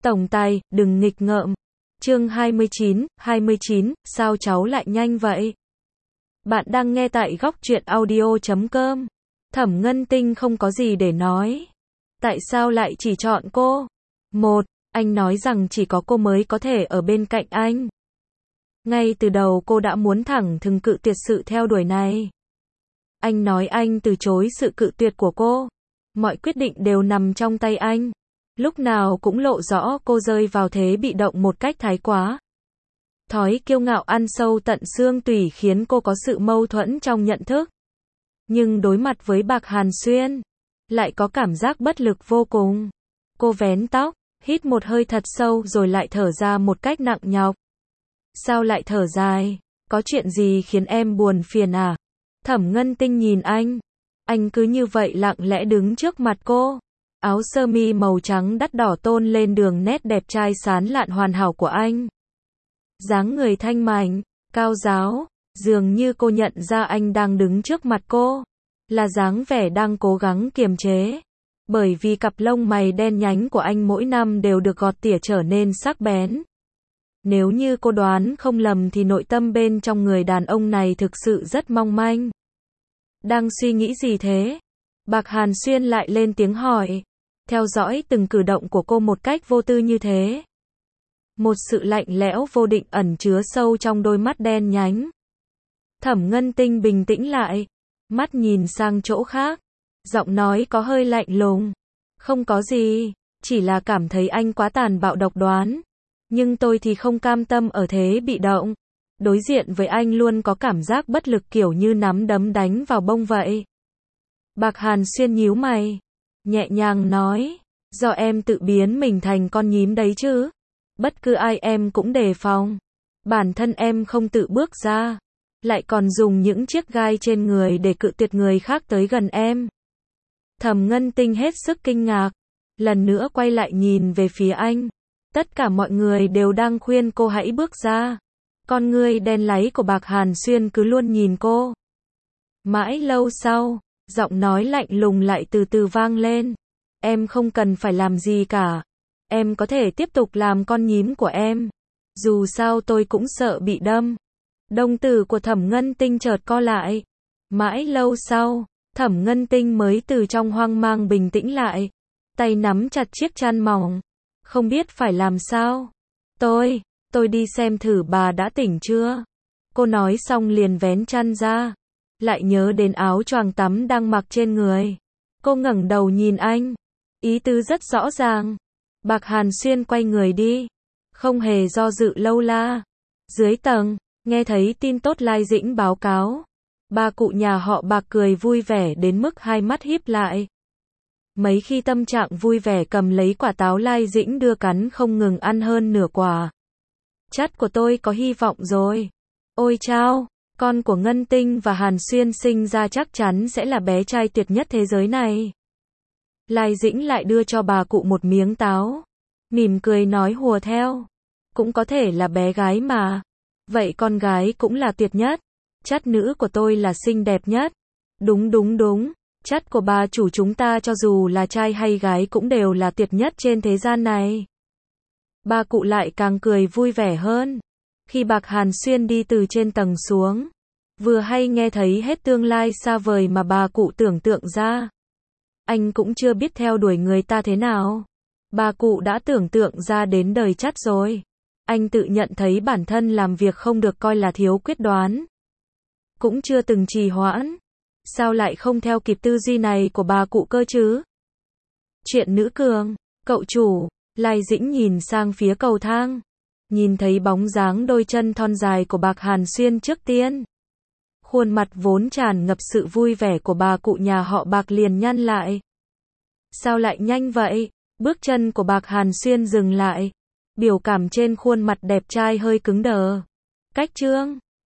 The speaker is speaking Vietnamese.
Tổng tài, đừng nghịch ngợm. Chương 29, sao cháu lại nhanh vậy? Bạn đang nghe tại góc truyện audio.com. Thẩm Ngân Tinh không có gì để nói. Tại sao lại chỉ chọn cô? Một, anh nói rằng chỉ có cô mới có thể ở bên cạnh anh. Ngay từ đầu cô đã muốn thẳng thừng cự tuyệt sự theo đuổi này. Anh nói anh từ chối sự cự tuyệt của cô. Mọi quyết định đều nằm trong tay anh. Lúc nào cũng lộ rõ cô rơi vào thế bị động một cách thái quá. Thói kiêu ngạo ăn sâu tận xương tủy khiến cô có sự mâu thuẫn trong nhận thức. Nhưng đối mặt với Bạc Hàn Xuyên, lại có cảm giác bất lực vô cùng. Cô vén tóc, hít một hơi thật sâu rồi lại thở ra một cách nặng nhọc. Sao lại thở dài? Có chuyện gì khiến em buồn phiền à? Thẩm Ngân Tinh nhìn anh. Anh cứ như vậy lặng lẽ đứng trước mặt cô. Áo sơ mi màu trắng đắt đỏ tôn lên đường nét đẹp trai sán lạn hoàn hảo của anh. Dáng người thanh mảnh, cao ráo, dường như cô nhận ra anh đang đứng trước mặt cô. Là dáng vẻ đang cố gắng kiềm chế. Bởi vì cặp lông mày đen nhánh của anh mỗi năm đều được gọt tỉa trở nên sắc bén. Nếu như cô đoán không lầm thì nội tâm bên trong người đàn ông này thực sự rất mong manh. Đang suy nghĩ gì thế? Bạc Hàn Xuyên lại lên tiếng hỏi. Theo dõi từng cử động của cô một cách vô tư như thế. Một sự lạnh lẽo vô định ẩn chứa sâu trong đôi mắt đen nhánh. Thẩm Ngân Tinh bình tĩnh lại. Mắt nhìn sang chỗ khác. Giọng nói có hơi lạnh lùng. Không có gì, chỉ là cảm thấy anh quá tàn bạo độc đoán. Nhưng tôi thì không cam tâm ở thế bị động. Đối diện với anh luôn có cảm giác bất lực kiểu như nắm đấm đánh vào bông vậy. Bạc Hàn Xuyên nhíu mày. Nhẹ nhàng nói. Do em tự biến mình thành con nhím đấy chứ. Bất cứ ai em cũng đề phòng. Bản thân em không tự bước ra. Lại còn dùng những chiếc gai trên người để cự tuyệt người khác tới gần em. Thẩm Ngân Tinh hết sức kinh ngạc. Lần nữa quay lại nhìn về phía anh. Tất cả mọi người đều đang khuyên cô hãy bước ra. Con ngươi đen láy của Bạc Hàn Xuyên cứ luôn nhìn cô. Mãi lâu sau, giọng nói lạnh lùng lại từ từ vang lên. Em không cần phải làm gì cả. Em có thể tiếp tục làm con nhím của em. Dù sao tôi cũng sợ bị đâm. Đồng tử của Thẩm Ngân Tinh chợt co lại. Mãi lâu sau, Thẩm Ngân Tinh mới từ trong hoang mang bình tĩnh lại. Tay nắm chặt chiếc chăn mỏng. Không biết phải làm sao. Tôi đi xem thử bà đã tỉnh chưa. Cô nói xong liền vén chăn ra. Lại nhớ đến áo choàng tắm đang mặc trên người. Cô ngẩng đầu nhìn anh. Ý tứ rất rõ ràng. Bạc Hàn Xuyên quay người đi. Không hề do dự lâu la. Dưới tầng, nghe thấy tin tốt Lai Dĩnh báo cáo. Ba cụ nhà họ Bạc cười vui vẻ đến mức hai mắt híp lại. Mấy khi tâm trạng vui vẻ cầm lấy quả táo Lai Dĩnh đưa cắn không ngừng ăn hơn nửa quả. Chắt của tôi có hy vọng rồi. Ôi chao, con của Ngân Tinh và Hàn Xuyên sinh ra chắc chắn sẽ là bé trai tuyệt nhất thế giới này. Lai Dĩnh lại đưa cho bà cụ một miếng táo. Mỉm cười nói hùa theo. Cũng có thể là bé gái mà. Vậy con gái cũng là tuyệt nhất. Chắt nữ của tôi là xinh đẹp nhất. Đúng. Chắt của bà chủ chúng ta cho dù là trai hay gái cũng đều là tuyệt nhất trên thế gian này. Bà cụ lại càng cười vui vẻ hơn. Khi Bạc Hàn Xuyên đi từ trên tầng xuống, vừa hay nghe thấy hết tương lai xa vời mà bà cụ tưởng tượng ra. Anh cũng chưa biết theo đuổi người ta thế nào. Bà cụ đã tưởng tượng ra đến đời chắt rồi. Anh tự nhận thấy bản thân làm việc không được coi là thiếu quyết đoán. Cũng chưa từng trì hoãn. Sao lại không theo kịp tư duy này của bà cụ cơ chứ? Chuyện nữ cường, cậu chủ. Lai Dĩnh nhìn sang phía cầu thang. Nhìn thấy bóng dáng đôi chân thon dài của Bạc Hàn Xuyên trước tiên. Khuôn mặt vốn tràn ngập sự vui vẻ của bà cụ nhà họ Bạc liền nhăn lại. Sao lại nhanh vậy? Bước chân của Bạc Hàn Xuyên dừng lại. Biểu cảm trên khuôn mặt đẹp trai hơi cứng đờ. Cách trương.